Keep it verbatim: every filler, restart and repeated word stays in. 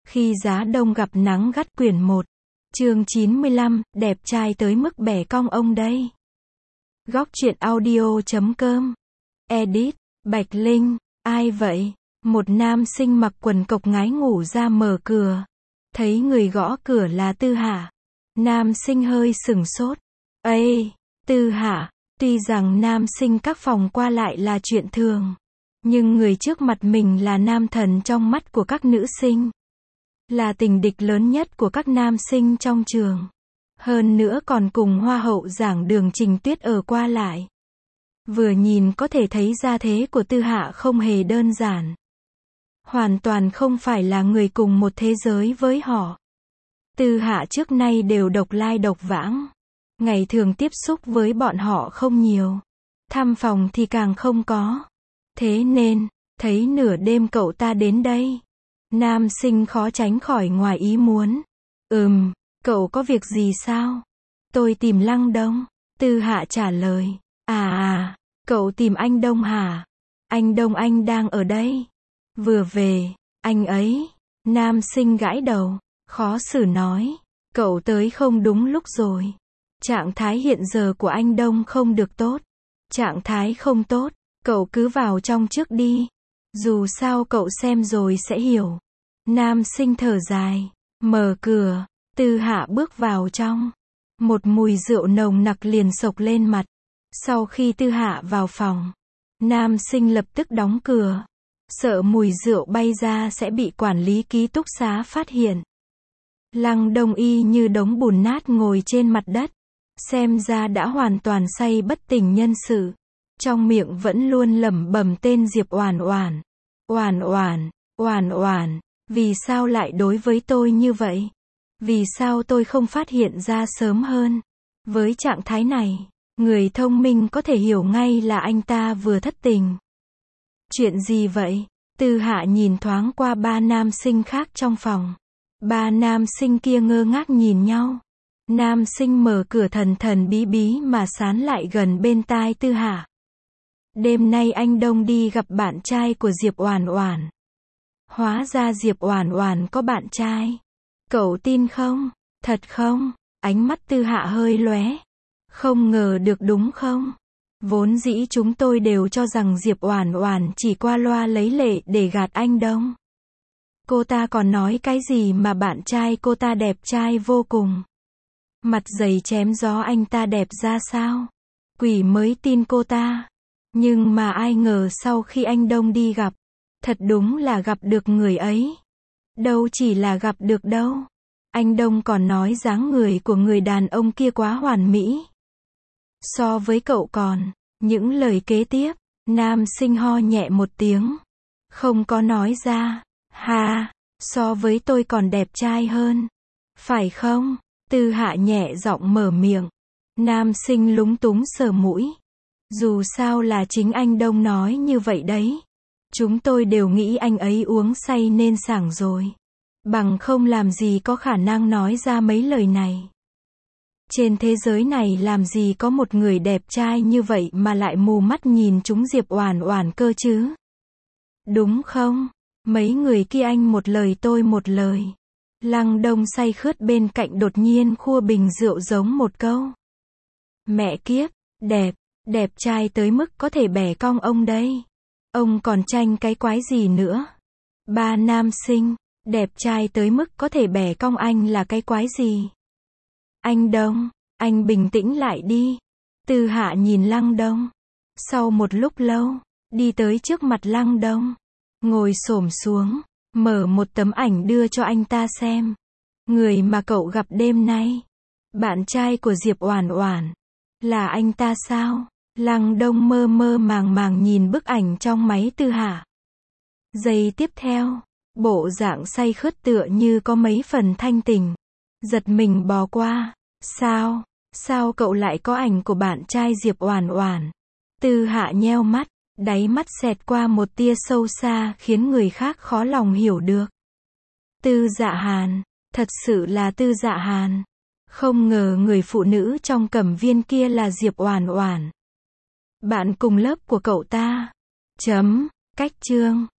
Khi giá đông gặp nắng gắt quyển một. Chương chín mươi lăm, đẹp trai tới mức bẻ cong ông đây. Góc truyện audio chấm com. Edit, Bạch Linh, ai vậy? Một nam sinh mặc quần cộc ngái ngủ ra mở cửa. Thấy người gõ cửa là Tư Hạ. Nam sinh hơi sửng sốt. Ây, Tư Hạ, tuy rằng nam sinh các phòng qua lại là chuyện thường. Nhưng người trước mặt mình là nam thần trong mắt của các nữ sinh. Là tình địch lớn nhất của các nam sinh trong trường. Hơn nữa còn cùng hoa hậu giảng đường Trình Tuyết ở qua lại. Vừa nhìn có thể thấy gia thế của Tư Hạ không hề đơn giản. Hoàn toàn không phải là người cùng một thế giới với họ. Tư Hạ trước nay đều độc lai độc vãng. Ngày thường tiếp xúc với bọn họ không nhiều. Thăm phòng thì càng không có. Thế nên, thấy nửa đêm cậu ta đến đây. Nam sinh khó tránh khỏi ngoài ý muốn. Ừm, cậu có việc gì sao? Tôi tìm Lăng Đông. Tư Hạ trả lời. À à, cậu tìm anh Đông hả? Anh Đông anh đang ở đây. Vừa về, anh ấy. Nam sinh gãi đầu, khó xử nói. Cậu tới không đúng lúc rồi. Trạng thái hiện giờ của anh Đông không được tốt. Trạng thái không tốt, cậu cứ vào trong trước đi. Dù sao cậu xem rồi sẽ hiểu. Nam sinh thở dài, mở cửa, Tư Hạ bước vào trong. Một mùi rượu nồng nặc liền xộc lên mặt. Sau khi Tư Hạ vào phòng, nam sinh lập tức đóng cửa. Sợ mùi rượu bay ra sẽ bị quản lý ký túc xá phát hiện. Lăng Đông y như đống bùn nát ngồi trên mặt đất. Xem ra đã hoàn toàn say bất tỉnh nhân sự. Trong miệng vẫn luôn lẩm bẩm tên Diệp Oản Oản. Oản Oản, Oản Oản, vì sao lại đối với tôi như vậy? Vì sao tôi không phát hiện ra sớm hơn? Với trạng thái này, người thông minh có thể hiểu ngay là anh ta vừa thất tình. Chuyện gì vậy? Tư Hạ nhìn thoáng qua ba nam sinh khác trong phòng. Ba nam sinh kia ngơ ngác nhìn nhau. Nam sinh mở cửa thần thần bí bí mà sán lại gần bên tai Tư Hạ. Đêm nay anh Đông đi gặp bạn trai của Diệp Oản Oản. Hóa ra Diệp Oản Oản có bạn trai. Cậu tin không? Thật không? Ánh mắt Tư Hạ hơi lóe. Không ngờ được đúng không? Vốn dĩ chúng tôi đều cho rằng Diệp Oản Oản chỉ qua loa lấy lệ để gạt anh Đông. Cô ta còn nói cái gì mà bạn trai cô ta đẹp trai vô cùng. Mặt dày chém gió anh ta đẹp ra sao? Quỷ mới tin cô ta. Nhưng mà ai ngờ sau khi anh Đông đi gặp, thật đúng là gặp được người ấy. Đâu chỉ là gặp được đâu. Anh Đông còn nói dáng người của người đàn ông kia quá hoàn mỹ. So với cậu còn, những lời kế tiếp, nam sinh ho nhẹ một tiếng. Không có nói ra, ha, so với tôi còn đẹp trai hơn. Phải không? Tư Hạ nhẹ giọng mở miệng. Nam sinh lúng túng sờ mũi. Dù sao là chính anh Đông nói như vậy đấy. Chúng tôi đều nghĩ anh ấy uống say nên sảng rồi. Bằng không làm gì có khả năng nói ra mấy lời này. Trên thế giới này làm gì có một người đẹp trai như vậy mà lại mù mắt nhìn chúng Diệp Oản Oản cơ chứ? Đúng không? Mấy người kia anh một lời tôi một lời. Lăng Đông say khướt bên cạnh đột nhiên khua bình rượu giống một câu. Mẹ kiếp, đẹp, đẹp trai tới mức có thể bẻ cong ông đây. Ông còn tranh cái quái gì nữa? Ba nam sinh, đẹp trai tới mức có thể bẻ cong anh là cái quái gì? Anh Đông, anh bình tĩnh lại đi. Tư Hạ nhìn Lăng Đông. Sau một lúc lâu, đi tới trước mặt Lăng Đông. Ngồi xổm xuống, mở một tấm ảnh đưa cho anh ta xem. Người mà cậu gặp đêm nay. Bạn trai của Diệp Oản Oản. Là anh ta sao? Lăng Đông mơ mơ màng màng nhìn bức ảnh trong máy Tư Hạ. Giây tiếp theo, bộ dạng say khướt tựa như có mấy phần thanh tỉnh. Giật mình bò qua. Sao? Sao cậu lại có ảnh của bạn trai Diệp Oản Oản? Tư Hạ nheo mắt, đáy mắt xẹt qua một tia sâu xa khiến người khác khó lòng hiểu được. Tư Dạ Hàn, thật sự là Tư Dạ Hàn. Không ngờ người phụ nữ trong cẩm viên kia là Diệp Oản Oản. Bạn cùng lớp của cậu ta. Chấm, cách chương.